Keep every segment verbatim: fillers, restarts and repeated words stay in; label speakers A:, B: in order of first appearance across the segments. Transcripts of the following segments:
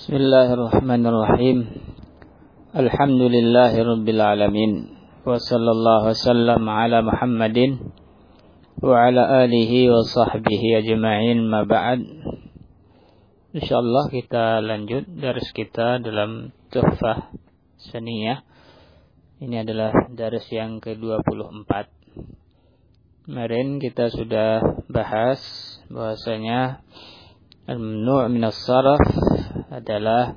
A: Bismillahirrahmanirrahim. Alhamdulillahirabbil alamin. Wa sallallahu wasallam ala Muhammadin wa ala alihi wa sahbihi ajma'in, ma ba'd. Insyaallah kita lanjut dars kita dalam Tuhfah Saniyah. Ini adalah dars yang ke dua puluh empat. Kemarin kita sudah bahas bahwasanya al-mamnu' min as-sarf adalah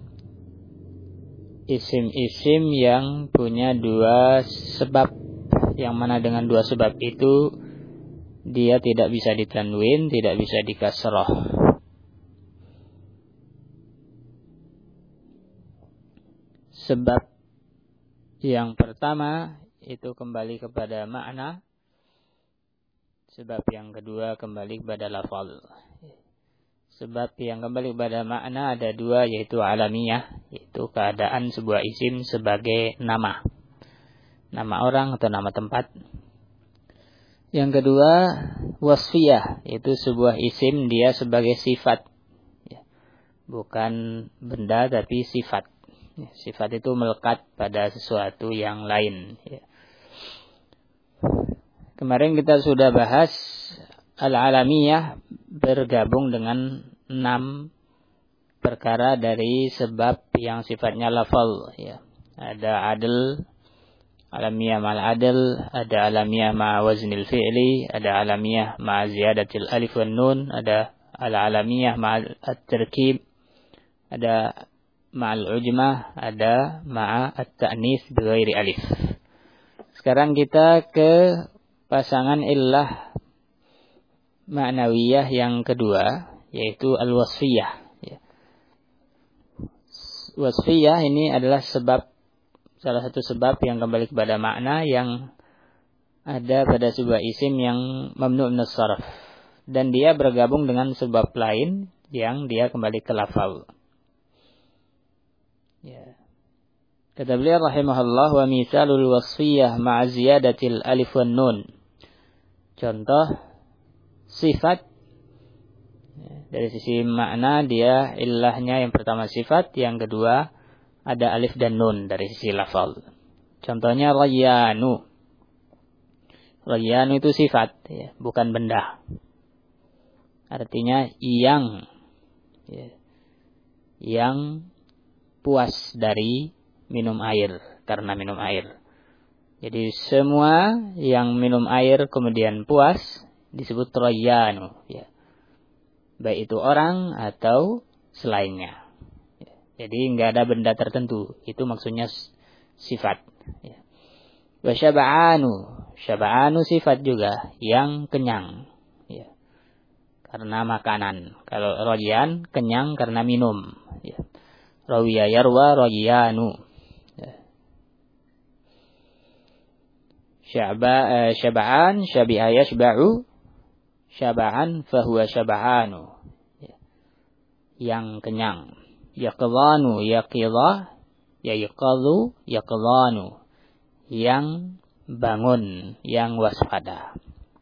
A: isim-isim yang punya dua sebab, yang mana dengan dua sebab itu dia tidak bisa ditanwin, tidak bisa dikasrah. Sebab yang pertama itu kembali kepada makna, sebab yang kedua kembali kepada lafal. Sebab yang kembali kepada makna ada dua, yaitu alamiah, yaitu keadaan sebuah isim sebagai nama, nama orang atau nama tempat. Yang kedua wasfiyah, yaitu sebuah isim dia sebagai sifat, bukan benda tapi sifat. Sifat itu melekat pada sesuatu yang lain. Kemarin kita sudah bahas al-alamiyah bergabung dengan enam perkara dari sebab yang sifatnya lafal. Ya. Ada adl, alamiyah ma'al adl, ada alamiyah ma'a waznil fi'li, ada alamiyah ma'a ziyadatil alif wan nun, ada al-alamiyah ma'al at-terkib, ada ma'al ujmah, ada ma'a at-ta'nis bighairi alif. Sekarang kita ke pasangan illah ma'nawiyah yang kedua, yaitu al-wasfiyah. Wasfiyah ini adalah sebab, salah satu sebab yang kembali kepada makna yang ada pada sebuah isim yang mamnu' min as-sarf, dan dia bergabung dengan sebab lain yang dia kembali ke lafal. Ya. Kata beliau rahimahullah, wa mithalul wasfiyah ma'a ziyadatil alif wan nun. Contoh sifat dari sisi makna dia illahnya yang pertama sifat, yang kedua ada alif dan nun dari sisi lafal. Contohnya rayyanu. Rayyanu itu sifat, ya, bukan benda. Artinya yang, ya, yang puas dari minum air, karena minum air. Jadi semua yang minum air kemudian puas disebut rayyanu, ya. Baik itu orang atau selainnya. Ya. Jadi enggak ada benda tertentu, itu maksudnya sifat. Ya. Wa syaba'anu, syaba'anu sifat juga, yang kenyang, ya, karena makanan. Kalau rayyan kenyang karena minum, ya. Rawiya yarwa rayyanu. Ya. Syaba uh, syaba'an syabi'a yashba'u, syaba'an fahuwa syaba'anu, ya, yang kenyang. Yaqdhanu yaqidha, ya yaqadhu yaqdhanu, yang bangun, yang waspada.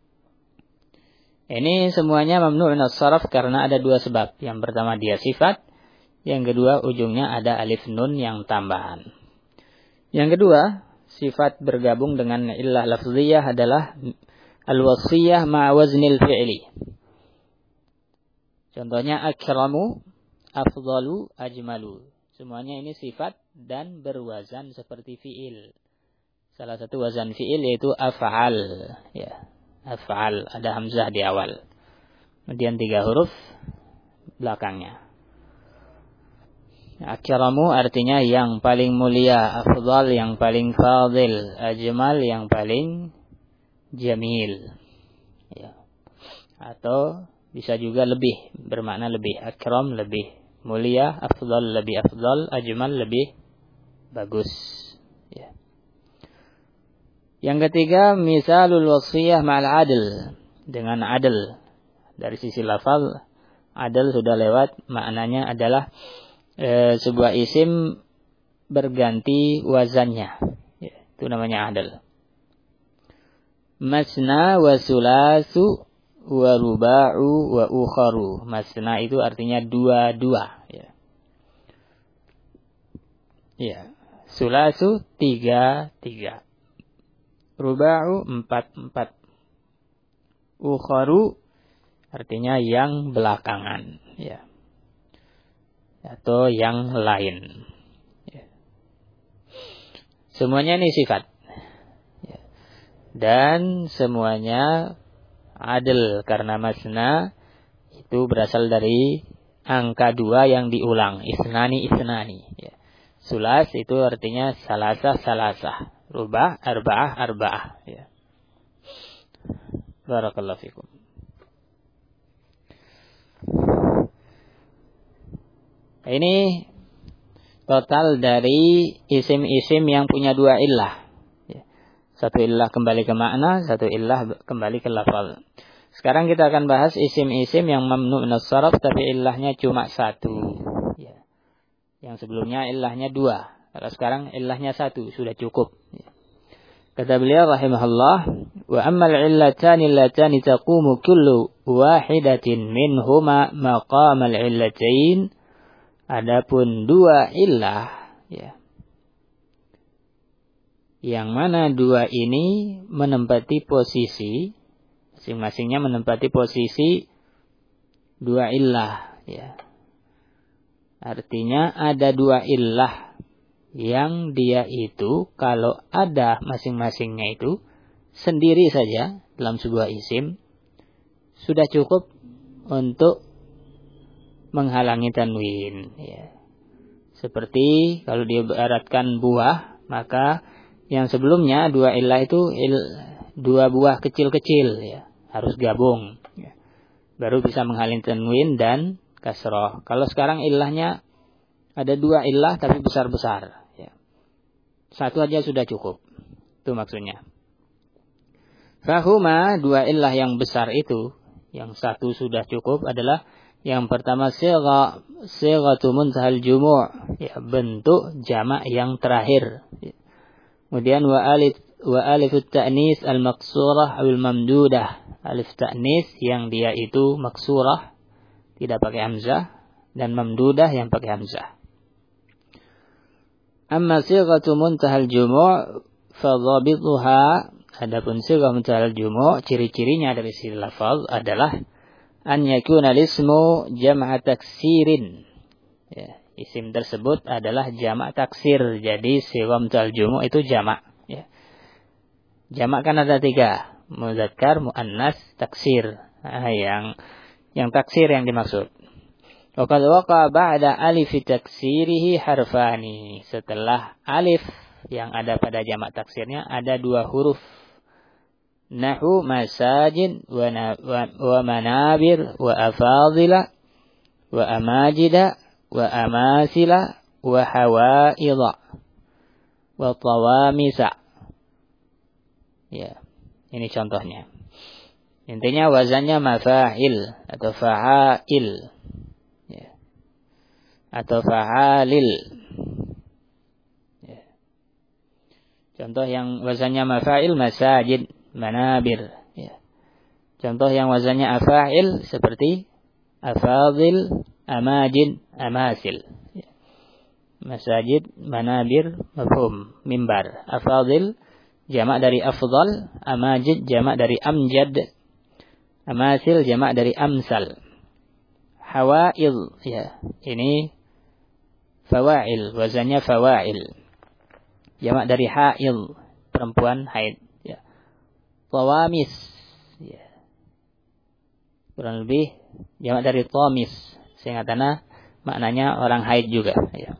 A: Ini semuanya mamnu' min as-sarf karena ada dua sebab. Yang pertama dia sifat, yang kedua ujungnya ada alif nun yang tambahan. Yang kedua, sifat bergabung dengan illah lafziyah adalah al-wasfiyah ma'a waznil fi'li. Contohnya akramu, afdalu, ajmalu. Semuanya ini sifat dan berwazan seperti fi'il. Salah satu wazan fi'il yaitu af'al, ya. Af'al, ada hamzah di awal. Kemudian tiga huruf belakangnya. Akramu artinya yang paling mulia, afdal yang paling fadil, ajmal yang paling jamil, ya. Atau bisa juga lebih, bermakna lebih. Akram lebih mulia, afdal lebih afdal, ajmal lebih bagus, ya. Yang ketiga misalul wasfiyah ma'al adl, dengan adl. Dari sisi lafal adl sudah lewat, maknanya adalah e, sebuah isim berganti wazannya, ya, itu namanya adl. Masna wa sulasu wa ruba'u wa ukharu. Masna itu artinya dua-dua, ya. Ya. Sulasu tiga tiga. Ruba'u empat empat. Ukharu artinya yang belakangan, ya. Atau yang lain. Ya. Semuanya ini sifat. Ya. Dan semuanya adil karena masna itu berasal dari angka dua yang diulang. Isnani isnani. Ya. Sulas itu artinya salasah salasah. Rubah arba'ah arba'ah. Ya. Barakallahu fikum. Ini total dari isim-isim yang punya dua illah. Satu illah kembali ke makna, satu illah kembali ke lafal. Sekarang kita akan bahas isim-isim yang mamnu' minas sarf tapi illahnya cuma satu. Yang sebelumnya illahnya dua. Kalau sekarang illahnya satu, sudah cukup. Kata beliau rahimahullah, wa ammal illatani allatani taqumu kullu wahidatin minhuma maqamal illatain. Adapun dua illah, ya, yang mana dua ini menempati posisi, masing-masingnya menempati posisi dua illah, ya. Artinya ada dua illah yang dia itu kalau ada masing-masingnya itu sendiri saja dalam sebuah isim sudah cukup untuk menghalangi tanwin, ya. Seperti kalau diibaratkan buah, maka yang sebelumnya dua illah itu il, dua buah kecil-kecil, ya, harus gabung, ya, baru bisa menghalangi tanwin dan kasroh. Kalau sekarang illahnya ada dua illah tapi besar-besar, ya. Satu aja sudah cukup. Itu maksudnya. Fahuma, dua illah yang besar itu, yang satu sudah cukup adalah yang pertama sigha, sighatu muntahal jumu', ya, bentuk jamak yang terakhir. Ya. Kemudian wa alif wa alifut ta'nis al-maqsurah awil mamdudah. Alif ta'nis yang dia itu maksurah, tidak pakai hamzah, dan mamdudah yang pakai hamzah. Amma sighatu muntahal jumu' fa dhabituha, adapun sighah muntahal jumu', ciri-cirinya dari sisi lafaz adalah an yakuna lismu jam'a taksirin. Ya, isim tersebut adalah jamak taksir. Jadi sighah muntahal jumu' itu jamak, ya. Jamak kan ada tiga, muzakkar, muannas, taksir. Nah, yang yang taksir yang dimaksud. Wa qad waqa ba'da alif taksirihi harfani. Setelah alif yang ada pada jamak taksirnya ada dua huruf. Nahu masajid wa, wa, wa manabir wa afadila wa amajida wa amasila wa hawaidha wa tawamisa. Ya, ini contohnya. Intinya wazannya mafa'il atau fa'ail, ya, atau fa'alil. Ya. Contoh yang wazannya mafa'il masajid, manabir, ya. Contoh yang wazannya afa'il seperti afadil, amajid, amasil, ya. Masajid, manabir, mafhum, mimbar. Afadil jamak dari afdal, amajid jamak dari amjad, amasil jamak dari amsal. Hawail, ya, ini fawail, wazannya fawail, jamak dari hail, perempuan haid. Tawamis, ya, kurang lebih jamak dari tamis, sehingga maknanya orang haid juga, ya.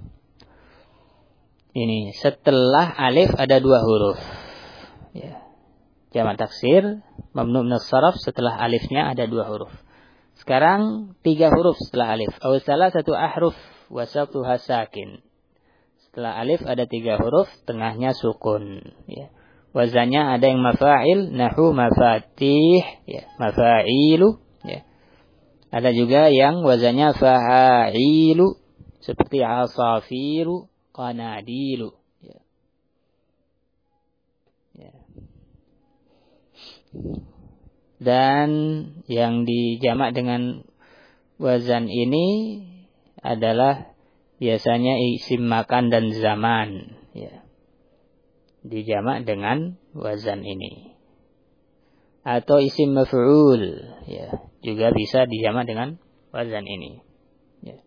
A: Ini setelah alif ada dua huruf, ya. Jamak taksir mamnu' minas sarf, setelah alifnya ada dua huruf. Sekarang tiga huruf setelah alif. Aw salah satu ahruf wasatuha sakin. Setelah alif ada tiga huruf, tengahnya sukun, ya. Wazannya ada yang mafa'il, nahu mafatih, ya, mafa'ilu, ya. Ada juga yang wazannya fa'ilu, seperti asafiru, qanadilu, ya. Ya. Dan yang dijamak dengan wazan ini adalah biasanya isim makan dan zaman, ya, dijamak dengan wazan ini. Atau isim maf'ul, ya, juga bisa dijamak dengan wazan ini. Ya.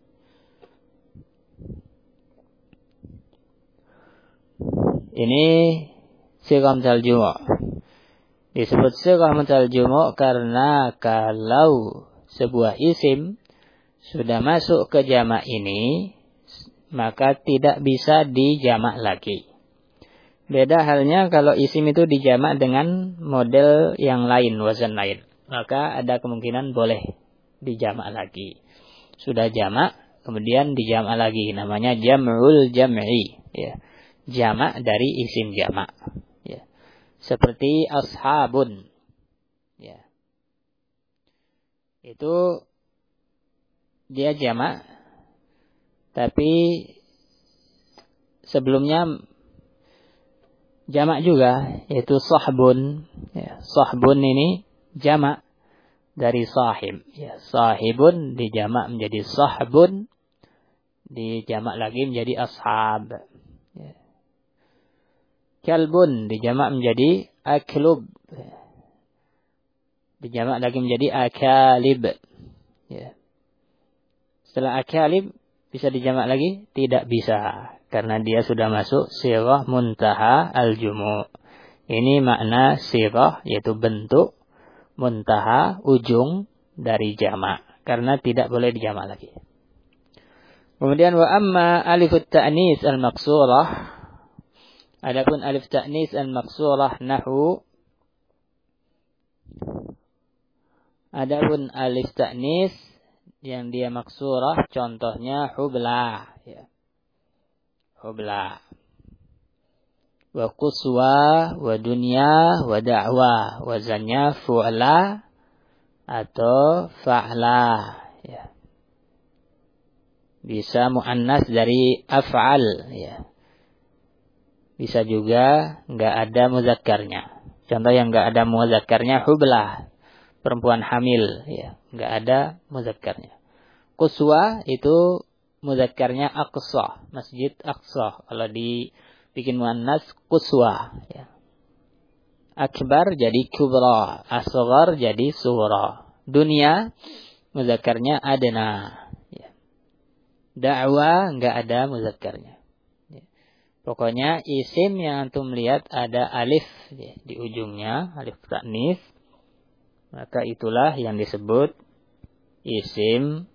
A: Ini sighah mutal jumu'. Disebut sighah mutal jumu' karena kalau sebuah isim sudah masuk ke jamak ini, maka tidak bisa dijamak lagi. Beda halnya kalau isim itu dijamak dengan model yang lain, wazan lain. Maka ada kemungkinan boleh dijamak lagi. Sudah jamak, kemudian dijamak lagi. Namanya jam'ul jam'i. Ya. Jamak dari isim jamak. Ya. Seperti ashabun. Ya. Itu dia jamak. Tapi sebelumnya jamak juga, yaitu sahbun. Ya, sahbun ini jamak dari sahib. Ya, sahibun dijamak menjadi sahbun, dijamak lagi menjadi ashab. Ya. Kalbun dijamak menjadi aklub, ya. Dijamak lagi menjadi akalib. Ya. Setelah akalib bisa dijamak lagi? Tidak bisa. Karena dia sudah masuk sighah muntaha al-jumu'. Ini makna sighah, yaitu bentuk muntaha, ujung dari jamak. Karena tidak boleh dijamak lagi. Kemudian wa amma alifut ta'nis al-maqsurah. Adapun alif ta'nis al-maqsurah nahu. Adapun alif ta'nis yang dia maksurah, contohnya hubla, ya. Hubla. Wa quswa, wa dunya, wa da'wa. Wazannya fu'la atau fa'la, ya. Bisa muannas dari af'al, ya. Bisa juga enggak ada muzakkarnya. Contoh yang enggak ada muzakkarnya hubla, perempuan hamil, ya, enggak ada muzakkarnya. Quswa itu muzakkarnya aqsa, masjid aqsa. Kalau dibikin muannas quswa, ya. Akbar jadi kubra, asghar jadi sughra. Dunia muzakkarnya adna, ya. Da'wa enggak ada muzakkarnya. Ya. Pokoknya isim yang antum lihat ada alif, ya, di ujungnya, alif ta'nis, maka itulah yang disebut isim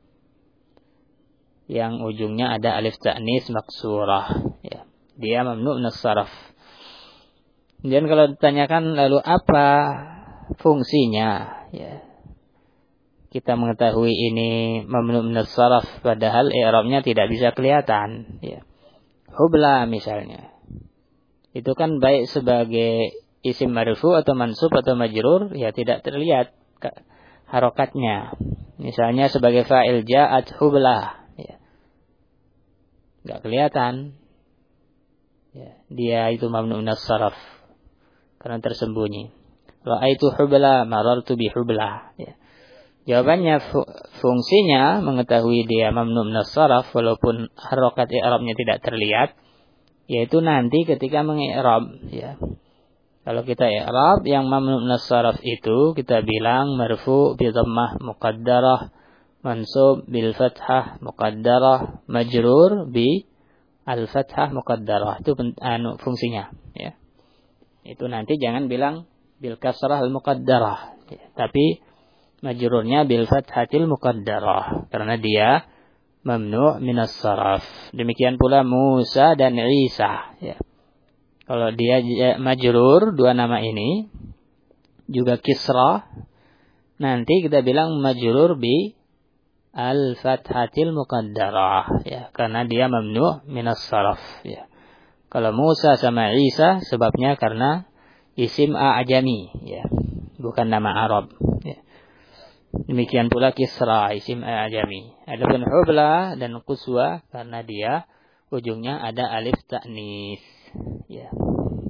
A: yang ujungnya ada alif ta'nis maksurah. Ya. Dia mamnu' minas sarf. Kemudian kalau ditanyakan lalu apa fungsinya? Ya. Kita mengetahui ini mamnu' minas sarf padahal i'rabnya tidak bisa kelihatan. Ya. Hubla misalnya. Itu kan baik sebagai isim marfu atau mansub atau majrur, ya tidak terlihat harokatnya. Misalnya sebagai fa'il ja'at hublah, ya. Enggak kelihatan. Ya, dia itu mamnu' minas sarf karena tersembunyi. Ra'aitu hubla, marartu bi hublah, ya. Jawabannya fu- fungsinya mengetahui dia mamnu' minas sarf walaupun harokat i'rabnya tidak terlihat, yaitu nanti ketika mengi'rab, ya. Kalau kita i'rab yang mamnu' minas sarf itu kita bilang marfu' bi dhammah muqaddarah, mansub bil fathah muqaddarah, majrur bi al fathah muqaddarah. Itu anu fungsinya, ya. Itu nanti jangan bilang bil kasrah al muqaddarah, ya. Tapi majrurnya bil fathatil muqaddarah karena dia mamnu' minas sarf. Demikian pula Musa dan Isa, ya. Kalau dia majrur, dua nama ini juga kisra, nanti kita bilang majrur bi al-fathatil muqaddarah, ya, karena dia mamnu' minas sarf, ya. Kalau Musa sama Isa sebabnya karena isim a'jami, ya, bukan nama Arab, ya. Demikian pula kisra, isim a'jami. Adapun hubla dan quswa karena dia ujungnya ada alif ta'nis, ya.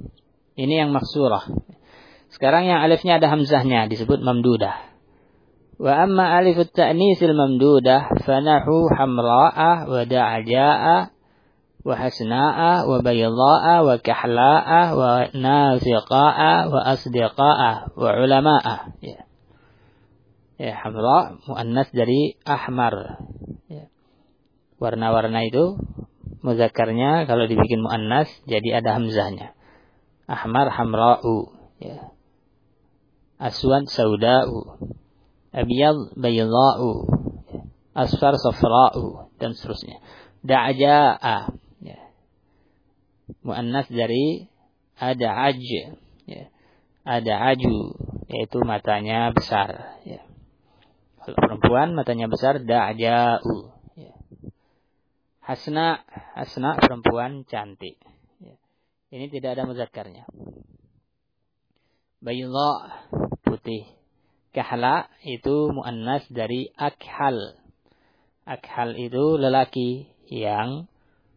A: Ini yang maksurah. Sekarang yang alifnya ada hamzahnya disebut mamdudah. Wa amma alif at-ta'nisil mamdudah fanahu hamra'a wa da'ja'a wa hasna'a wa baydha'a wa kahla'a wa nafiqa'a wa asdiqa'a wa ulama'a. Ya. Ya, hamra muannas dari ahmar. Ya. Warna-warna itu mudzakarnya kalau dibikin muannas jadi ada hamzahnya. Ahmar hamra'u, ya. Aswad sauda'u. Abyad baydha'u, ya. Asfar safra'u, dan seterusnya. Da'ja'a, ya. Muannas dari ada'aj, ya. Ada'aju, yaitu matanya besar, ya. Kalau perempuan matanya besar da'ja'u, ya. Hasna, hasna perempuan cantik, ya. Ini tidak ada mudzakarnya. Baydha putih. Kahla itu muannas dari akhal. Akhal itu lelaki yang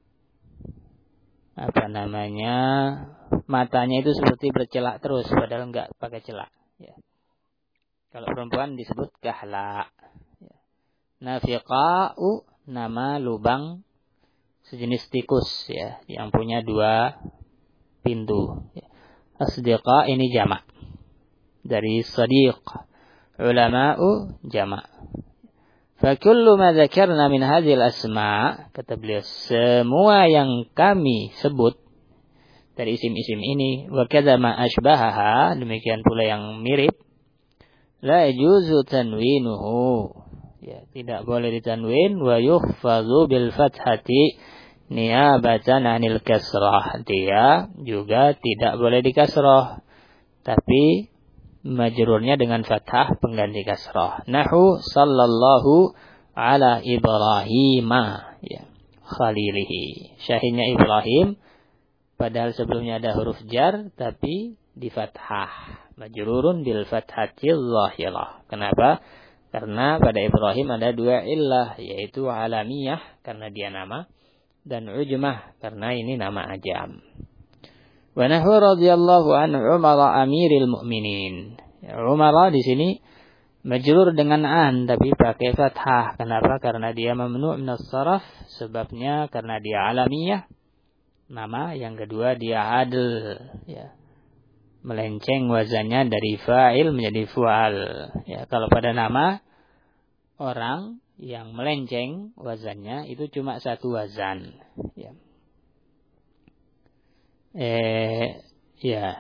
A: apa namanya matanya itu seperti bercelak terus padahal enggak pakai celak. Ya. Kalau perempuan disebut kahla. Ya. Nafiqa'u nama lubang sejenis tikus, ya, yang punya dua pintu. Ya. Asdiqa ini jamak dari sadiq. Ulama'u jamak. Fakullu ma dzakarna min hadhil asma', kata beliau, semua yang kami sebut dari isim-isim ini, wa kadza ma asbahaha, demikian pula yang mirip, la yajuzu tanwinuhu, ya, tidak boleh ditanwin, wa yukhfadhu bil fathati niyabatan 'anil kasrah, dia juga tidak boleh dikasrah, tapi majrurnya dengan fathah pengganti kasrah. Nahu sallallahu ala Ibrahima, ya, khalilihi. Syahidnya Ibrahim, padahal sebelumnya ada huruf jar, tapi di fathah. Majrurun bil fathatil zahirah. Kenapa? Karena pada Ibrahim ada dua illah, yaitu alamiyah, karena dia nama, dan ujmah, karena ini nama ajam. Wa nahu radhiyallahu an Umar amiril mu'minin. Umar di sini majrur dengan an tapi pakai fathah. Kenapa? Karena dia mamnu' min as-sarf, sebabnya karena dia alamiyah. Nama yang kedua dia adl, ya. Melenceng wazannya dari fa'il menjadi fu'al. Ya, kalau pada nama orang yang melenceng wazannya itu cuma satu wazan, ya. Eh, ya,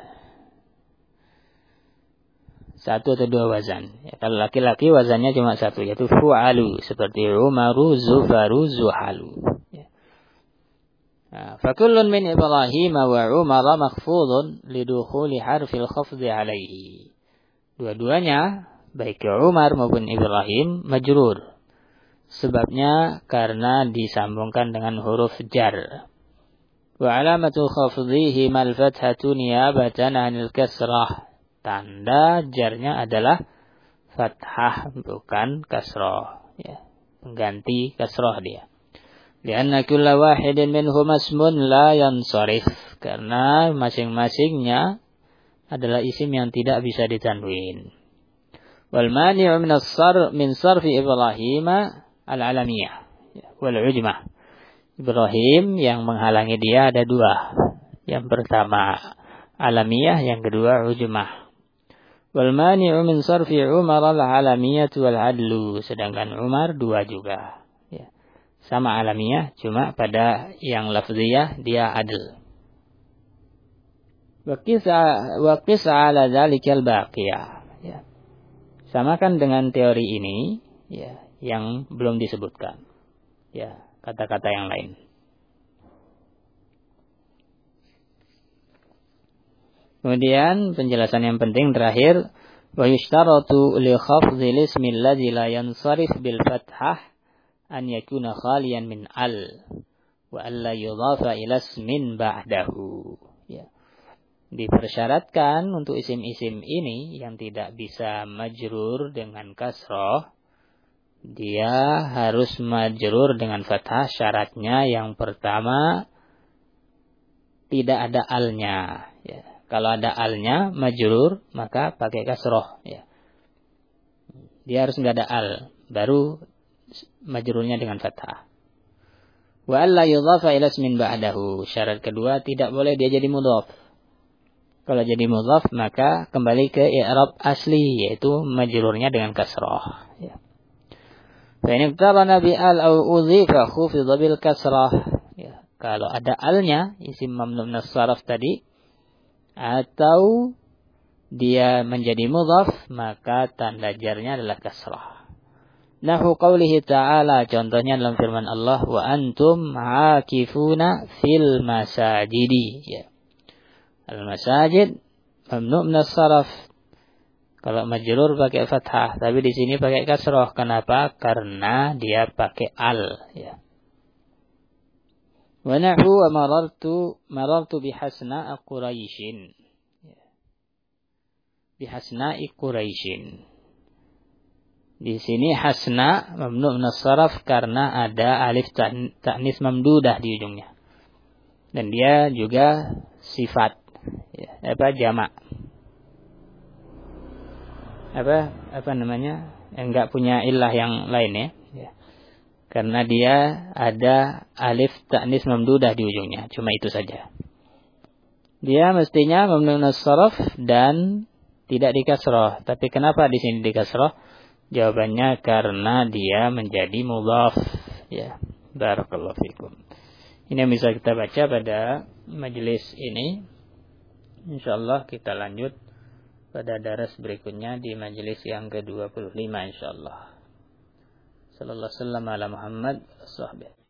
A: satu atau dua wazan. Ya, kalau laki-laki wazannya cuma satu, yaitu fu'alu, seperti Umaru, Zufaru, Zuhalu. Ya. Nah, fakullun min Ibrahim wa Umar makhfudun lidukhuli harfil khafdi alaihi. Dua-duanya, baik Umar maupun Ibrahim, majrur. Sebabnya karena disambungkan dengan huruf jar. Wa alamatu khafdhihi mal fathatu niyabatan 'anil kasrah. Tanda jarnya adalah fathah bukan kasrah, ya. Mengganti kasrah dia. Lianna kulla wahidin minhum ismun la yansarif. Karena masing-masingnya adalah isim yang tidak bisa ditanwin. Wal mani'u min as-sarf min sarfi Ibrahim al-alamiyah wal ujmah. Ibrahim yang menghalangi dia ada dua. Yang pertama alamiyah, yang kedua ujmah. Wal mani'u min sarfi Umar al-alamiyah wal adlu. Sedangkan Umar dua juga. Ya. Sama alamiyah, cuma pada yang lafziyah dia adl. Wa qis ala dzalikal baqiyah. Ya. Samakan dengan teori ini, ya, yang belum disebutkan. Ya. Kata-kata yang lain. Kemudian penjelasan yang penting terakhir, wa yushtaratu li khafdhil ismi alladhi la yansarif bil fathah an yakuna khaliyan min al wa alla yudhafa ila ismin ba'dahu. Ya. Dipersyaratkan untuk isim-isim ini yang tidak bisa majrur dengan kasrah, dia harus majrur dengan fathah. Syaratnya yang pertama tidak ada alnya. Ya. Kalau ada alnya majrur maka pakai kasrah. Ya. Dia harus enggak ada al, baru majrurnya dengan fathah. Wa alla yudhafa ila ismin ba'dahu. Syarat kedua, tidak boleh dia jadi mudhaf. Kalau jadi mudhaf maka kembali ke i'rab asli, yaitu majrurnya dengan kasrah. Ya. Fa in iqtarana bi al aw udhifa khufidha bil kasrah. Ya. Kalau ada alnya, isim mamnu min as-sarf tadi, atau dia menjadi mudhaf, maka tanda jarnya adalah kasrah. Nahu qaulihi ta'ala, contohnya dalam firman Allah, wa antum aakifuna fil masajidi. Ya. Al-masajid mamnu min as-sarf. Kalau majrur pakai fathah, tapi di sini pakai kasrah. Kenapa? Karena dia pakai al, ya. Wa nahu wa marartu marartu bihasna quraisyin. Bihasna'i Quraisyin. Di sini hasna mamnu min as-sarf karena ada alif ta'nis mamdudah di ujungnya. Dan dia juga sifat, ya, apa jamak. Apa apa namanya? Enggak punya illah yang lain, ya. Ya. Karena dia ada alif ta'nis mamdudah di ujungnya, cuma itu saja. Dia mestinya mamnu min as-sarf dan tidak dikasrah. Tapi kenapa di sini dikasrah? Jawabannya karena dia menjadi mudhaf. Ya, barakallahu fikum. Ini yang bisa kita baca pada majelis ini. Insyaallah kita lanjut pada daras berikutnya di majelis yang ke dua puluh lima insyaallah. Sallallahu alaihi wasallam ala Muhammad wa sahbihi.